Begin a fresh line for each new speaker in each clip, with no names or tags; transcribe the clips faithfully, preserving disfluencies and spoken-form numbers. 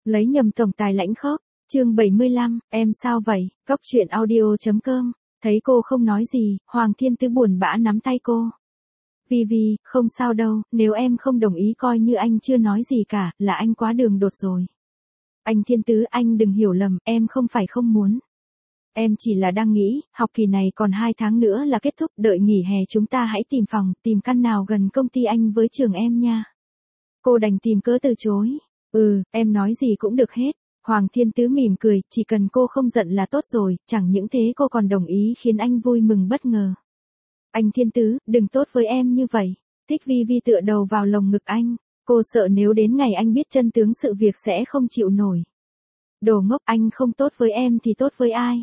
Lấy nhầm tổng tài lãnh khốc, chương bảy mươi lăm, em sao vậy, Cóc truyện audio.com, thấy cô không nói gì, Hoàng Thiên Tứ buồn bã nắm tay cô. Vi Vi, không sao đâu, nếu em không đồng ý coi như anh chưa nói gì cả, là anh quá đường đột rồi. Anh Thiên Tứ, anh đừng hiểu lầm, em không phải không muốn. Em chỉ là đang nghĩ, học kỳ này còn hai tháng nữa là kết thúc, đợi nghỉ hè chúng ta hãy tìm phòng, tìm căn nào gần công ty anh với trường em nha. Cô đành tìm cớ từ chối. Ừ, em nói gì cũng được hết. Hoàng Thiên Tứ mỉm cười, chỉ cần cô không giận là tốt rồi, chẳng những thế cô còn đồng ý khiến anh vui mừng bất ngờ. Anh Thiên Tứ, đừng tốt với em như vậy. Thích Vi Vi tựa đầu vào lồng ngực anh, cô sợ nếu đến ngày anh biết chân tướng sự việc sẽ không chịu nổi. Đồ ngốc, anh không tốt với em thì tốt với ai?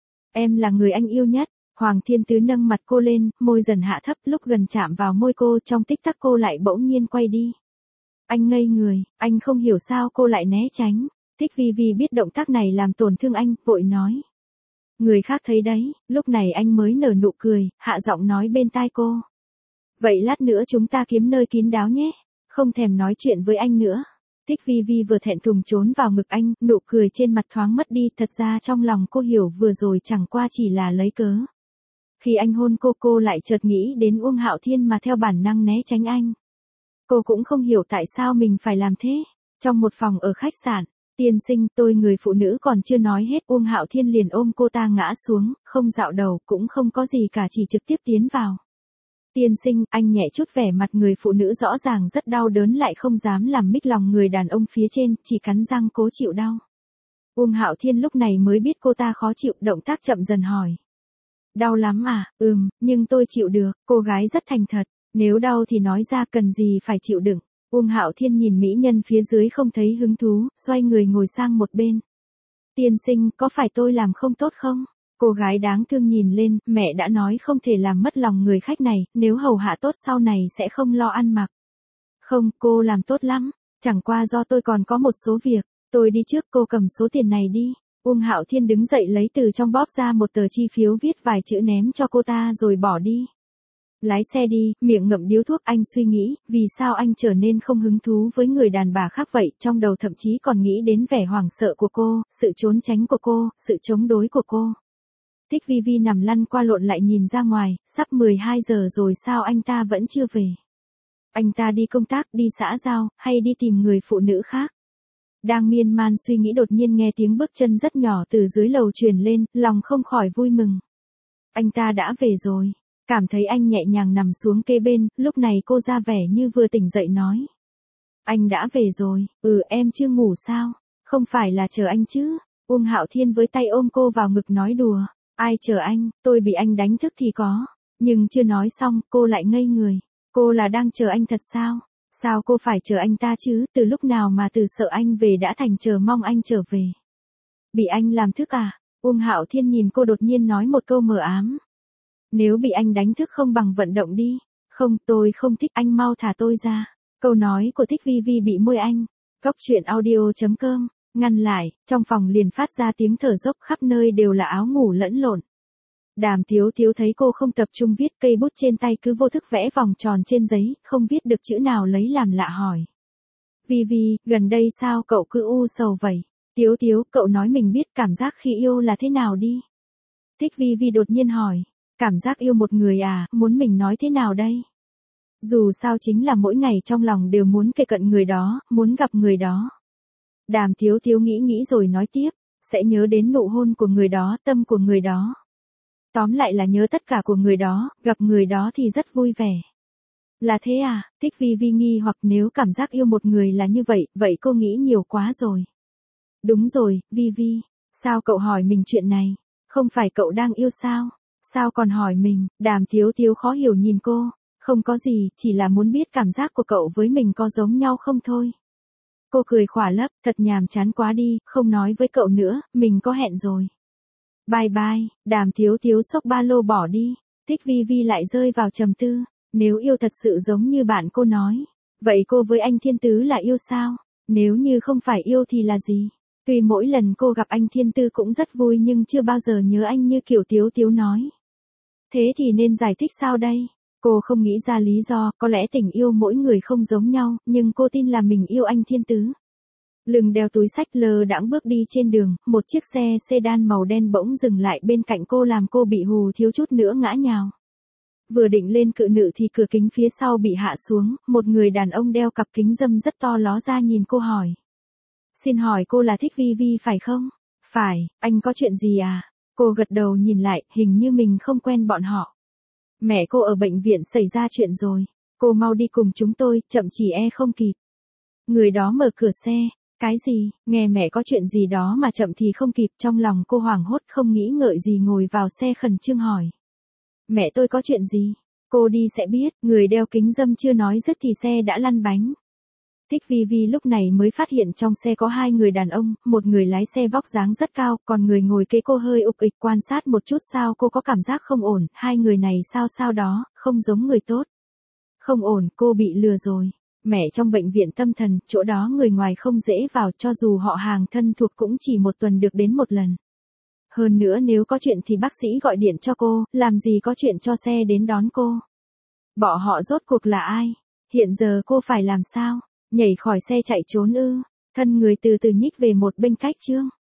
Em là người anh yêu nhất. Hoàng Thiên Tứ nâng mặt cô lên, môi dần hạ thấp, lúc gần chạm vào môi cô trong tích tắc cô lại bỗng nhiên quay đi. Anh ngây người, anh không hiểu sao cô lại né tránh. Thích Vi Vi biết động tác này làm tổn thương anh, vội nói. Người khác thấy đấy, lúc này anh mới nở nụ cười, hạ giọng nói bên tai cô. Vậy lát nữa chúng ta kiếm nơi kín đáo nhé, không thèm nói chuyện với anh nữa. Thích Vi Vi vừa thẹn thùng trốn vào ngực anh, nụ cười trên mặt thoáng mất đi, thật ra trong lòng cô hiểu vừa rồi chẳng qua chỉ là lấy cớ. Khi anh hôn cô cô lại chợt nghĩ đến Uông Hạo Thiên mà theo bản năng né tránh anh. Cô cũng không hiểu tại sao mình phải làm thế. Trong một phòng ở khách sạn, tiên sinh, tôi người phụ nữ còn chưa nói hết, Uông Hạo Thiên liền ôm cô ta ngã xuống, không dạo đầu, cũng không có gì cả, chỉ trực tiếp tiến vào. Tiên sinh, anh nhẹ chút, vẻ mặt người phụ nữ rõ ràng rất đau đớn lại không dám làm mích lòng người đàn ông phía trên, chỉ cắn răng cố chịu đau. Uông Hạo Thiên lúc này mới biết cô ta khó chịu, động tác chậm dần hỏi. Đau lắm à? Ừm, nhưng tôi chịu được, cô gái rất thành thật, nếu đau thì nói ra, cần gì phải chịu đựng. Uông Hạo Thiên nhìn mỹ nhân phía dưới không thấy hứng thú, xoay người ngồi sang một bên. Tiên sinh, có phải tôi làm không tốt không? Cô gái đáng thương nhìn lên, mẹ đã nói không thể làm mất lòng người khách này, nếu hầu hạ tốt sau này sẽ không lo ăn mặc. Không, cô làm tốt lắm, chẳng qua do tôi còn có một số việc, tôi đi trước, cô cầm số tiền này đi. Uông Hạo Thiên đứng dậy lấy từ trong bóp ra một tờ chi phiếu viết vài chữ ném cho cô ta rồi bỏ đi. Lái xe đi, miệng ngậm điếu thuốc, anh suy nghĩ, vì sao anh trở nên không hứng thú với người đàn bà khác vậy, trong đầu thậm chí còn nghĩ đến vẻ hoảng sợ của cô, sự trốn tránh của cô, sự chống đối của cô. Thích Vi Vi nằm lăn qua lộn lại nhìn ra ngoài, sắp mười hai giờ rồi sao anh ta vẫn chưa về. Anh ta đi công tác, đi xã giao, hay đi tìm người phụ nữ khác. Đang miên man suy nghĩ đột nhiên nghe tiếng bước chân rất nhỏ từ dưới lầu truyền lên, lòng không khỏi vui mừng. Anh ta đã về rồi. Cảm thấy anh nhẹ nhàng nằm xuống kế bên, lúc này cô ra vẻ như vừa tỉnh dậy nói. Anh đã về rồi, ừ em chưa ngủ sao, không phải là chờ anh chứ. Uông Hạo Thiên với tay ôm cô vào ngực nói đùa, ai chờ anh, tôi bị anh đánh thức thì có. Nhưng chưa nói xong, cô lại ngây người, cô là đang chờ anh thật sao? Sao cô phải chờ anh ta chứ, từ lúc nào mà từ sợ anh về đã thành chờ mong anh trở về. Bị anh làm thức à? Uông Hạo Thiên nhìn cô đột nhiên nói một câu mờ ám. Nếu bị anh đánh thức không bằng vận động đi. Không, tôi không thích, anh mau thả tôi ra. Câu nói của Thích Vi Vi bị môi anh, Cóc truyện audio.com, ngăn lại, trong phòng liền phát ra tiếng thở dốc, khắp nơi đều là áo ngủ lẫn lộn. Đàm Tiếu Tiếu thấy cô không tập trung viết, cây bút trên tay cứ vô thức vẽ vòng tròn trên giấy, không viết được chữ nào lấy làm lạ hỏi. Vi Vi, gần đây sao cậu cứ u sầu vậy? Tiếu Tiếu, cậu nói mình biết cảm giác khi yêu là thế nào đi. Thích Vi Vi đột nhiên hỏi. Cảm giác yêu một người à, muốn mình nói thế nào đây? Dù sao chính là mỗi ngày trong lòng đều muốn kề cận người đó, muốn gặp người đó. Đàm Tiếu Tiếu nghĩ nghĩ rồi nói tiếp, sẽ nhớ đến nụ hôn của người đó, tâm của người đó. Tóm lại là nhớ tất cả của người đó, gặp người đó thì rất vui vẻ. Là thế à? Thích Vi Vi nghi hoặc, nếu cảm giác yêu một người là như vậy, vậy cô nghĩ nhiều quá rồi. Đúng rồi, Vi Vi, sao cậu hỏi mình chuyện này? Không phải cậu đang yêu sao? Sao còn hỏi mình? Đàm Tiếu Tiếu khó hiểu nhìn cô. Không có gì, chỉ là muốn biết cảm giác của cậu với mình có giống nhau không thôi. Cô cười khỏa lấp, thật nhàm chán quá đi, không nói với cậu nữa, mình có hẹn rồi. Bye bye, Đàm Tiếu Tiếu xốc ba lô bỏ đi. Thích Vi Vi lại rơi vào trầm tư. Nếu yêu thật sự giống như bạn cô nói, vậy cô với anh Thiên Tứ là yêu sao? Nếu như không phải yêu thì là gì? Tuy mỗi lần cô gặp anh Thiên Tư cũng rất vui nhưng chưa bao giờ nhớ anh như kiểu Tiếu Tiếu nói. Thế thì nên giải thích sao đây? Cô không nghĩ ra lý do, có lẽ tình yêu mỗi người không giống nhau, nhưng cô tin là mình yêu anh Thiên Tứ. Lưng đeo túi xách lơ đãng bước đi trên đường, một chiếc xe sedan màu đen bỗng dừng lại bên cạnh cô làm cô bị hù thiếu chút nữa ngã nhào. Vừa định lên cự nữ thì cửa kính phía sau bị hạ xuống, một người đàn ông đeo cặp kính râm rất to ló ra nhìn cô hỏi. Xin hỏi cô là Thích Vi Vi phải không? Phải, anh có chuyện gì à? Cô gật đầu nhìn lại, hình như mình không quen bọn họ. Mẹ cô ở bệnh viện xảy ra chuyện rồi. Cô mau đi cùng chúng tôi, chậm chỉ e không kịp. Người đó mở cửa xe. Cái gì, nghe mẹ có chuyện gì đó mà chậm thì không kịp, trong lòng cô hoảng hốt không nghĩ ngợi gì ngồi vào xe khẩn trương hỏi. Mẹ tôi có chuyện gì? Cô đi sẽ biết, người đeo kính râm chưa nói dứt thì xe đã lăn bánh. Thích Vi Vi lúc này mới phát hiện trong xe có hai người đàn ông, một người lái xe vóc dáng rất cao, còn người ngồi kế cô hơi ục ịch, quan sát một chút sao cô có cảm giác không ổn, hai người này sao sao đó, không giống người tốt. Không ổn, cô bị lừa rồi. Mẹ trong bệnh viện tâm thần, chỗ đó người ngoài không dễ vào, cho dù họ hàng thân thuộc cũng chỉ một tuần được đến một lần. Hơn nữa nếu có chuyện thì bác sĩ gọi điện cho cô, làm gì có chuyện cho xe đến đón cô. Bọn họ rốt cuộc là ai? Hiện giờ cô phải làm sao? Nhảy khỏi xe chạy trốn ư? Thân người từ từ nhích về một bên cách chương.